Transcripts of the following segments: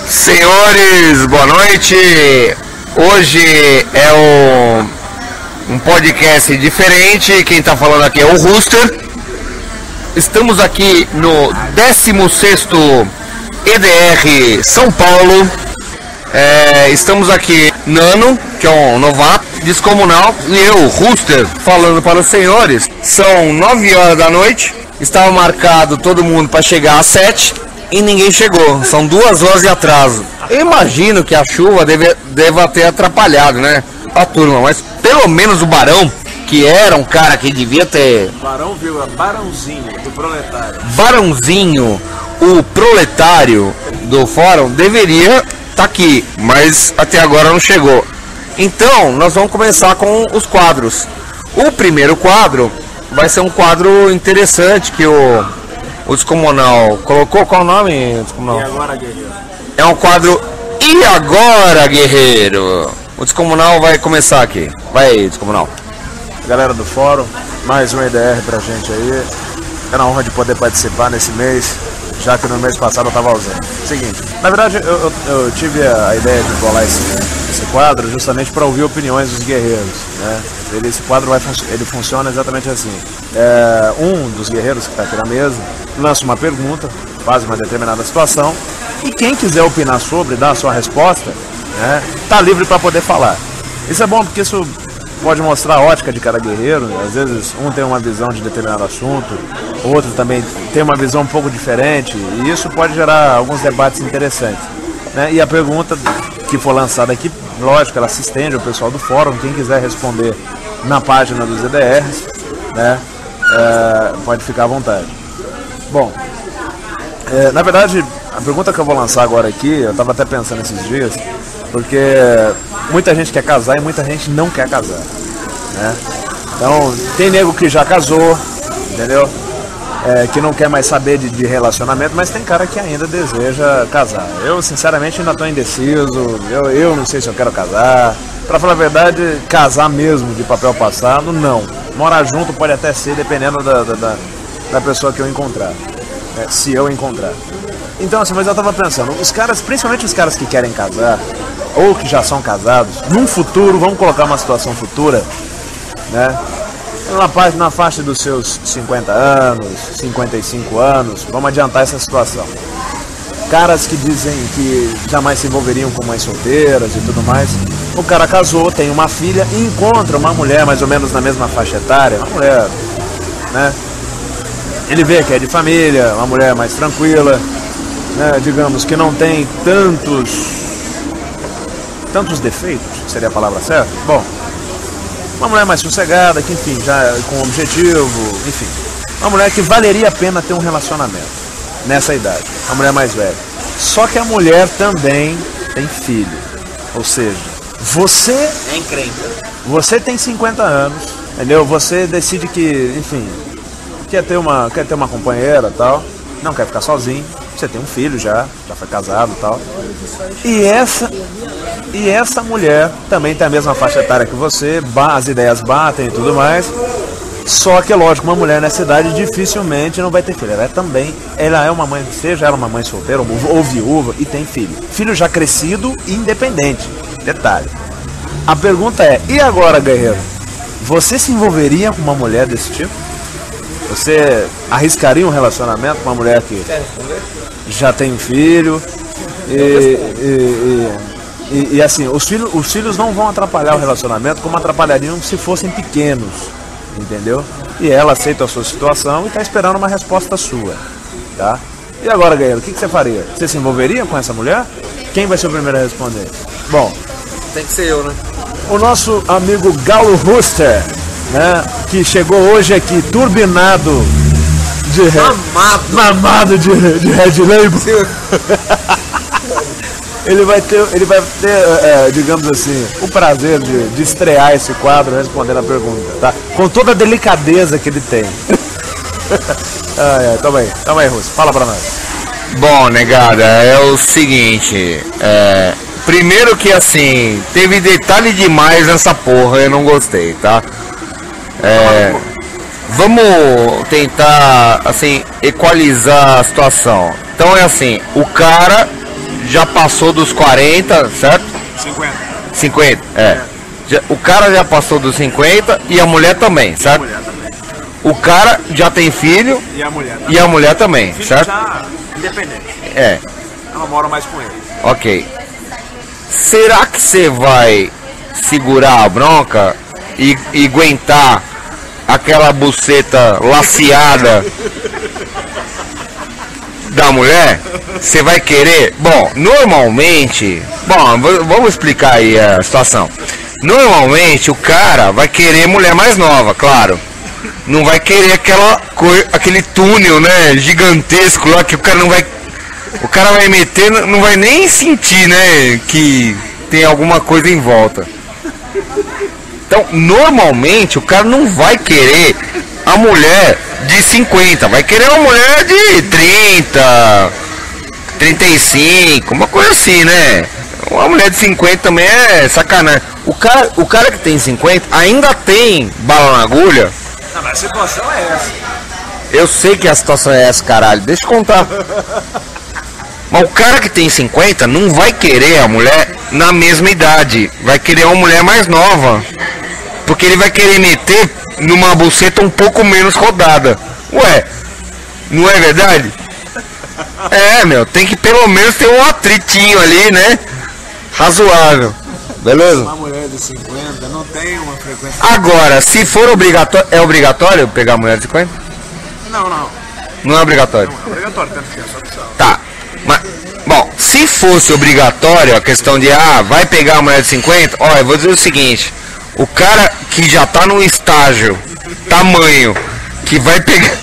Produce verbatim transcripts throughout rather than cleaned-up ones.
Senhores, boa noite. Hoje é um, um podcast diferente. Quem está falando aqui é o Rooster. Estamos aqui no décimo sexto E D R São Paulo. É, estamos aqui Nano, que é um novato, descomunal, e eu, Rooster, falando para os senhores. São nove horas da noite. Estava marcado todo mundo para chegar às sete e ninguém chegou. São duas horas de atraso. Eu imagino que a chuva deve, deva ter atrapalhado, né, a turma, mas pelo menos o Barão, que era um cara que devia ter... Barão, viu? Barãozinho, do proletário. Barãozinho, o proletário do fórum, deveria estar aqui, mas até agora não chegou. Então, nós vamos começar com os quadros. O primeiro quadro vai ser um quadro interessante que o, o Descomunal colocou. Qual o nome, Descomunal? E agora, guerreiro? É um quadro E Agora, Guerreiro? O Descomunal vai começar aqui. Vai aí, Descomunal. Galera do fórum, mais um E D R pra gente aí. É uma honra de poder participar nesse mês, já que no mês passado eu estava ausente. Seguinte, na verdade eu, eu, eu tive a ideia de bolar esse, esse quadro justamente para ouvir opiniões dos guerreiros, né? Ele, esse quadro vai, ele funciona exatamente assim. É, um dos guerreiros que está aqui na mesa lança uma pergunta, faz uma determinada situação, e quem quiser opinar sobre, dar a sua resposta, né, tá livre para poder falar. Isso é bom porque isso pode mostrar a ótica de cada guerreiro. Às vezes um tem uma visão de determinado assunto, outro também tem uma visão um pouco diferente, e isso pode gerar alguns debates interessantes, né? E a pergunta que for lançada aqui, lógico, ela se estende ao pessoal do fórum. Quem quiser responder na página dos E D Rs, né, é, pode ficar à vontade. Bom, é, na verdade, a pergunta que eu vou lançar agora aqui, eu estava até pensando esses dias, porque muita gente quer casar e muita gente não quer casar, né? Então, tem nego que já casou, entendeu? É, que não quer mais saber de, de relacionamento, mas tem cara que ainda deseja casar. Eu, sinceramente, ainda estou indeciso, eu, eu não sei se eu quero casar. Pra falar a verdade, casar mesmo de papel passado, não. Morar junto pode até ser, dependendo da, da, da, da pessoa que eu encontrar, né? Se eu encontrar. Então, assim, mas eu tava pensando, os caras, principalmente os caras que querem casar, ou que já são casados, num futuro, vamos colocar uma situação futura, né? Na, parte, na faixa dos seus cinquenta anos, cinquenta e cinco anos, vamos adiantar essa situação. Caras que dizem que jamais se envolveriam com mães solteiras e tudo mais. O cara casou, tem uma filha e encontra uma mulher mais ou menos na mesma faixa etária, uma mulher, né? Ele vê que é de família, uma mulher mais tranquila, né? Digamos que não tem tantos, tantos defeitos, seria a palavra certa? Bom, uma mulher mais sossegada, que enfim, já com objetivo, enfim. Uma mulher que valeria a pena ter um relacionamento nessa idade, uma mulher mais velha. Só que a mulher também tem filho. Ou seja, você é encrenca. Você tem cinquenta anos, entendeu? Você decide que, enfim, quer ter uma, quer ter uma companheira e tal, não quer ficar sozinho. Você tem um filho já, já foi casado e tal. E essa, e essa mulher também tem a mesma faixa etária que você, as ideias batem e tudo mais. Só que, lógico, uma mulher nessa idade dificilmente não vai ter filho. Ela é também, ela é uma mãe, seja ela uma mãe solteira ou, ou viúva, e tem filho. Filho já crescido e independente. Detalhe. A pergunta é, e agora, guerreiro? Você se envolveria com uma mulher desse tipo? Você arriscaria um relacionamento com uma mulher que já tem um filho e, e, e, e, e assim, os filhos, os filhos não vão atrapalhar o relacionamento como atrapalhariam se fossem pequenos, entendeu? E ela aceita a sua situação e está esperando uma resposta sua, tá? E agora, guerreiro, o que, que você faria? Você se envolveria com essa mulher? Quem vai ser o primeiro a responder? Bom, tem que ser eu, né? O nosso amigo Galo Rooster, né, que chegou hoje aqui turbinado de mamado, mamado de, de Red Label. Ele vai ter, ele vai ter é, digamos assim, o prazer de, de estrear esse quadro respondendo a pergunta, tá? Com toda a delicadeza que ele tem. ah, é, toma aí, toma aí, Russo, fala pra nós. Bom, negada, é o seguinte, é, primeiro que assim, teve detalhe demais nessa porra, eu não gostei, tá? É, vamos tentar, assim, equalizar a situação. Então é assim, o cara já passou dos quarenta, certo? cinquenta. cinquenta, é. Já, o cara já passou dos cinquenta e a mulher também, certo? A mulher também. O cara já tem filho E a mulher também. e a mulher também, Filho certo? já independente. É, Ela não mora mais com ele. ok. Será que você vai segurar a bronca e, e aguentar aquela buceta laceada da mulher? Você vai querer? Bom, normalmente, bom, v- vamos explicar aí a situação. Normalmente o cara vai querer mulher mais nova, claro. Não vai querer aquela coi- aquele túnel, né, gigantesco lá que o cara não vai, o cara vai meter, n- não vai nem sentir, né, que tem alguma coisa em volta. Então, normalmente o cara não vai querer a mulher de cinquenta, vai querer uma mulher de trinta, trinta e cinco, uma coisa assim, né? Uma mulher de cinquenta também é sacanagem. O cara, o cara que tem cinquenta ainda tem bala na agulha. Não, mas a situação é essa. Eu sei que a situação é essa, caralho. Deixa eu contar. Mas o cara que tem cinquenta não vai querer a mulher na mesma idade. Vai querer uma mulher mais nova. Porque ele vai querer meter numa buceta um pouco menos rodada. Ué, não é verdade? É, meu, tem que pelo menos ter um atritinho ali, né? Razoável. Beleza? Uma mulher de cinquenta não tem uma frequência. Agora, se for obrigatório, é obrigatório pegar mulher de cinquenta? Não, não. Não é obrigatório. Não é obrigatório, tanto que é só opção. Tá. Mas, bom, se fosse obrigatório a questão de, ah, vai pegar a mulher de cinquenta, ó, eu vou dizer o seguinte, o cara que já tá num estágio, tamanho, que vai pegar,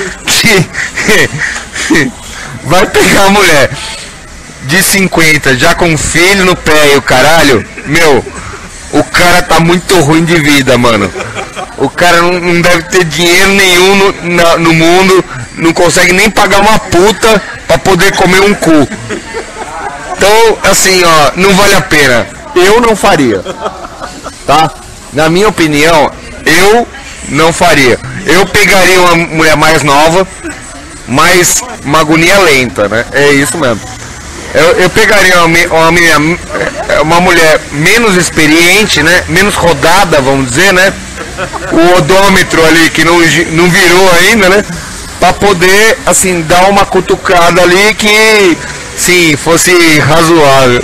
que vai pegar a mulher de cinquenta, já com filho no pé e o caralho, meu, o cara tá muito ruim de vida, mano. O cara não, não deve ter dinheiro nenhum no, na- no mundo, não consegue nem pagar uma puta pra poder comer um cu. Então, assim, ó, não vale a pena. Eu não faria, tá? Na minha opinião, eu não faria. Eu pegaria uma mulher mais nova, mais uma agonia lenta, né? É isso mesmo. Eu, eu pegaria uma, me- uma, menina- uma mulher menos experiente, né? Menos rodada, vamos dizer, né? O odômetro ali que não, gi- não virou ainda, né? Pra poder, assim, dar uma cutucada ali que, sim, fosse razoável.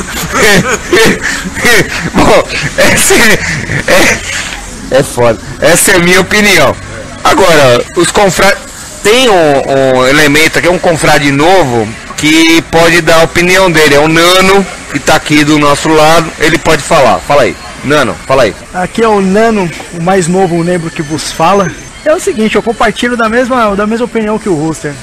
Bom, essa é, é, é foda. Essa é a minha opinião. Agora, os confrades. Tem um, um elemento aqui, um confrade novo, que pode dar a opinião dele. É o Nano, que tá aqui do nosso lado. Ele pode falar. Fala aí. Nano, fala aí. Aqui é o Nano, o mais novo membro que vos fala. É o seguinte, eu compartilho da mesma, da mesma opinião que o Rooster.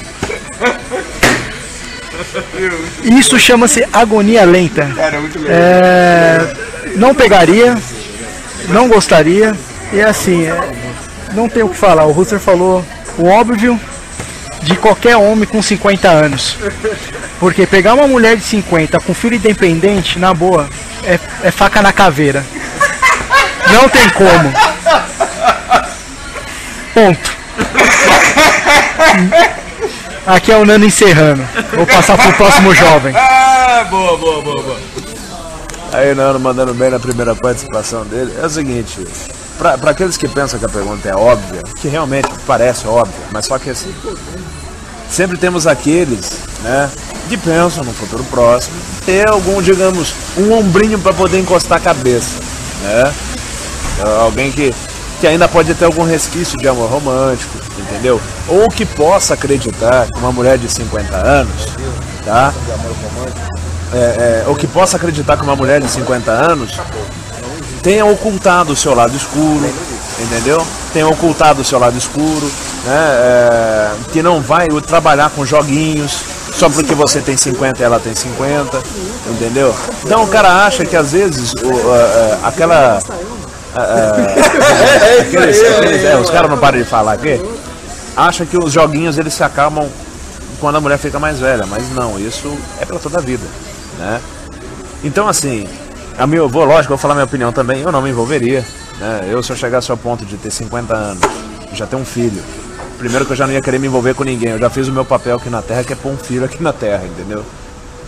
Isso chama-se agonia lenta. É, não pegaria, não gostaria. E assim, é, não tem o que falar. O Rooster falou o óbvio de qualquer homem com cinquenta anos. Porque pegar uma mulher de cinquenta com filho independente, na boa, é, é faca na caveira. Não tem como. Ponto. Aqui é o Nano encerrando. Vou passar pro próximo jovem. Ah, boa, boa, boa, boa. Aí, Nano, mandando bem na primeira participação dele. É o seguinte, pra, pra aqueles que pensam que a pergunta é óbvia, que realmente parece óbvia, mas só que assim, sempre temos aqueles, né, que pensam no futuro próximo, ter algum, digamos, um ombrinho para poder encostar a cabeça, né? Alguém que, que ainda pode ter algum resquício de amor romântico, entendeu? Ou que possa acreditar que uma mulher de cinquenta anos, tá? É, é, ou que possa acreditar que uma mulher de cinquenta anos tenha ocultado o seu lado escuro, entendeu? Tenha ocultado o seu lado escuro, né? É, que não vai trabalhar com joguinhos só porque você tem cinquenta e ela tem cinquenta, entendeu? Então o cara acha que às vezes o, uh, uh, aquela Uh, uh, aqueles, aqueles, é, os caras não param de falar aqui. Acha que os joguinhos eles se acalmam quando a mulher fica mais velha, mas não, isso é pra toda a vida, né? Então assim, a minha, eu vou, lógico, eu vou falar minha opinião também, eu não me envolveria, né? Eu, se eu chegasse ao ponto de ter cinquenta anos, já ter um filho, primeiro que eu já não ia querer me envolver com ninguém, eu já fiz o meu papel aqui na Terra, que é pôr um filho aqui na Terra, entendeu?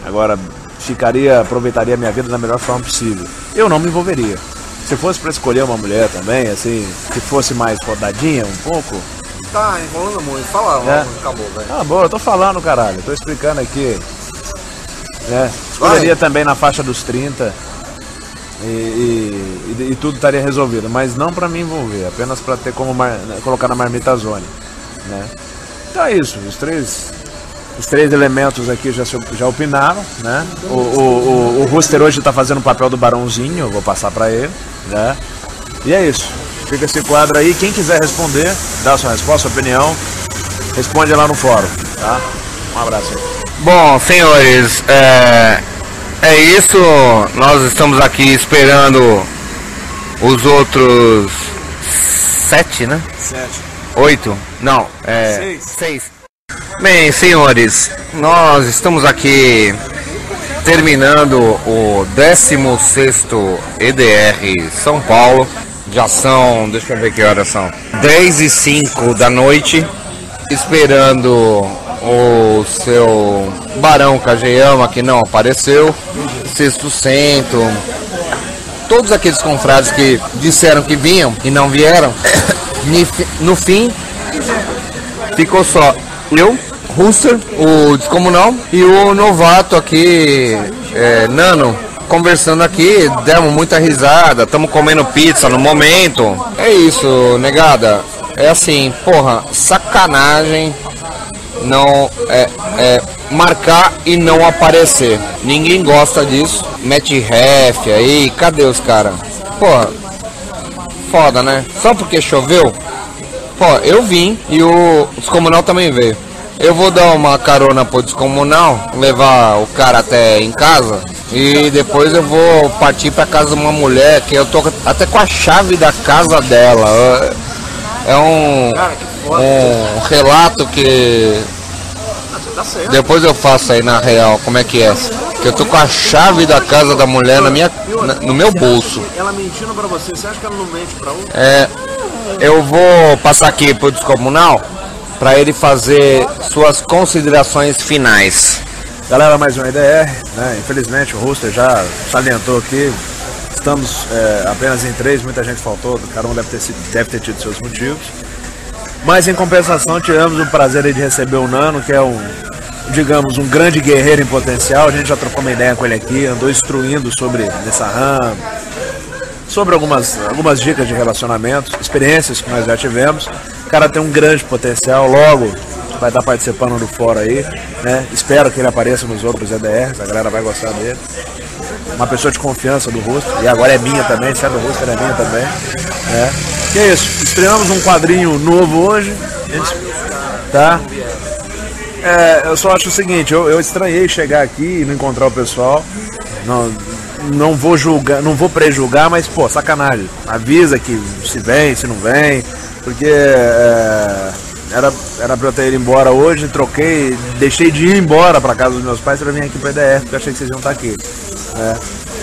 Agora, ficaria, aproveitaria a minha vida da melhor forma possível. Eu não me envolveria. Se fosse pra escolher uma mulher também, assim, que fosse mais rodadinha um pouco... Tá enrolando muito, fala, é. Acabou, velho. Ah, boa, eu tô falando, caralho, tô explicando aqui. Né? Escolheria também na faixa dos trinta e, e, e, e tudo estaria resolvido, mas não pra me envolver, apenas pra ter como mar, colocar na marmita zone, né? Então é isso, os três... Os três elementos aqui já, já opinaram, né? O, o, o, o Rooster hoje tá fazendo o papel do Barãozinho, eu vou passar pra ele, né? E é isso. Fica esse quadro aí. Quem quiser responder, dá sua resposta, sua opinião, responde lá no fórum, tá? Um abraço aí. Bom, senhores, é, é isso. Nós estamos aqui esperando os outros sete, né? Sete. Oito? Não, é... Seis. Seis. Bem, senhores, nós estamos aqui terminando o décimo sexto E D R São Paulo. Já são, deixa eu ver que horas são, dez e cinco da noite, esperando o seu Barão Kageyama, que não apareceu, Sexto Cento, todos aqueles confrades que disseram que vinham e não vieram. No fim, ficou só eu, Rooster, o Descomunal e o novato aqui, é, Nano, conversando aqui, demos muita risada, estamos comendo pizza no momento. É isso, negada. É assim, porra, sacanagem não é, é marcar e não aparecer. Ninguém gosta disso. Mete ref aí, cadê os caras? Porra, foda, né? Só porque choveu? Pô, eu vim e o Descomunal também veio. Eu vou dar uma carona pro Descomunal, levar o cara até em casa e depois eu vou partir pra casa de uma mulher que eu tô até com a chave da casa dela. É um, um relato que depois eu faço aí na real, como é que é. Que eu tô com a chave da casa da mulher na minha, na, no meu bolso. Ela mentindo pra você, você acha que ela não mente pra outra? É, eu vou passar aqui pro Descomunal para ele fazer suas considerações finais. Galera, mais um E D R, né? Infelizmente o Rooster já salientou aqui. Estamos é, apenas em três, muita gente faltou, cada um deve ter, sido, deve ter tido seus motivos. Mas em compensação tivemos o prazer aí de receber o Nano, que é um, digamos, um grande guerreiro em potencial. A gente já trocou uma ideia com ele aqui, andou instruindo sobre Nessarram, sobre algumas, algumas dicas de relacionamento, experiências que nós já tivemos. O cara tem um grande potencial, logo vai estar participando do fórum aí, né? Espero que ele apareça nos outros E D Rs, a galera vai gostar dele. Uma pessoa de confiança do Rooster, e agora é minha também, se é do Rooster é minha também, né? E é isso, estreamos um quadrinho novo hoje, tá? É, eu só acho o seguinte, eu, eu estranhei chegar aqui e não encontrar o pessoal, não, não vou julgar, não vou prejulgar, mas pô, sacanagem, avisa que se vem, se não vem, porque é, era, era pra eu ter ido embora hoje, troquei, deixei de ir embora pra casa dos meus pais pra vir aqui pro E D R, porque eu achei que vocês iam estar aqui. É.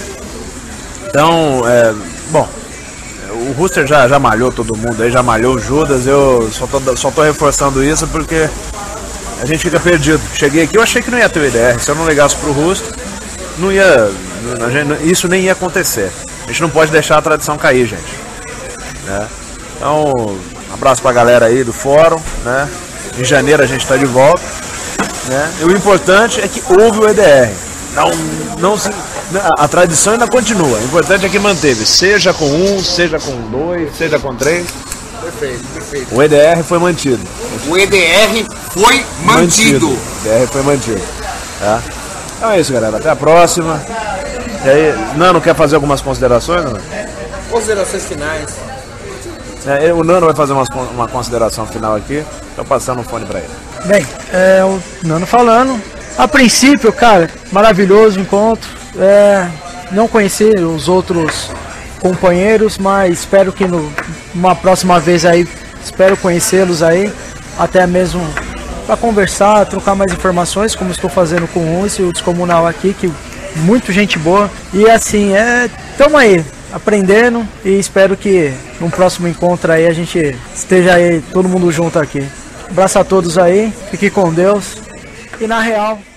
Então, é, bom, o Rooster já, já malhou todo mundo aí, já malhou o Judas, eu só tô, só tô reforçando isso porque a gente fica perdido. Cheguei aqui, eu achei que não ia ter o E D R, se eu não ligasse pro Rooster, não ia, a gente, isso nem ia acontecer. A gente não pode deixar a tradição cair, gente. Né? Então, um abraço pra galera aí do fórum, né? Em janeiro a gente tá de volta, né? E o importante é que houve o E D R. Não, não se, a tradição ainda continua. O importante é que manteve, seja com um, seja com dois, seja com três. Perfeito, perfeito. O E D R foi mantido. O E D R foi mantido. mantido. O E D R foi mantido. Tá? Então é isso, galera. Até a próxima. E aí, Nano quer fazer algumas considerações, Nano? Considerações finais. É, o Nano vai fazer uma, uma consideração final aqui. Tô passando o fone pra ele. Bem, é, o Nano falando. A princípio, cara, maravilhoso o encontro. É, não conheci os outros companheiros, mas espero que no, numa próxima vez aí, espero conhecê-los aí, até mesmo para conversar, trocar mais informações, como estou fazendo com o Rússio e o Descomunal aqui, que muito gente boa. E assim, é, tamo aí, aprendendo, e espero que no próximo encontro aí a gente esteja aí todo mundo junto aqui. Abraço a todos aí, fique com Deus. E na real,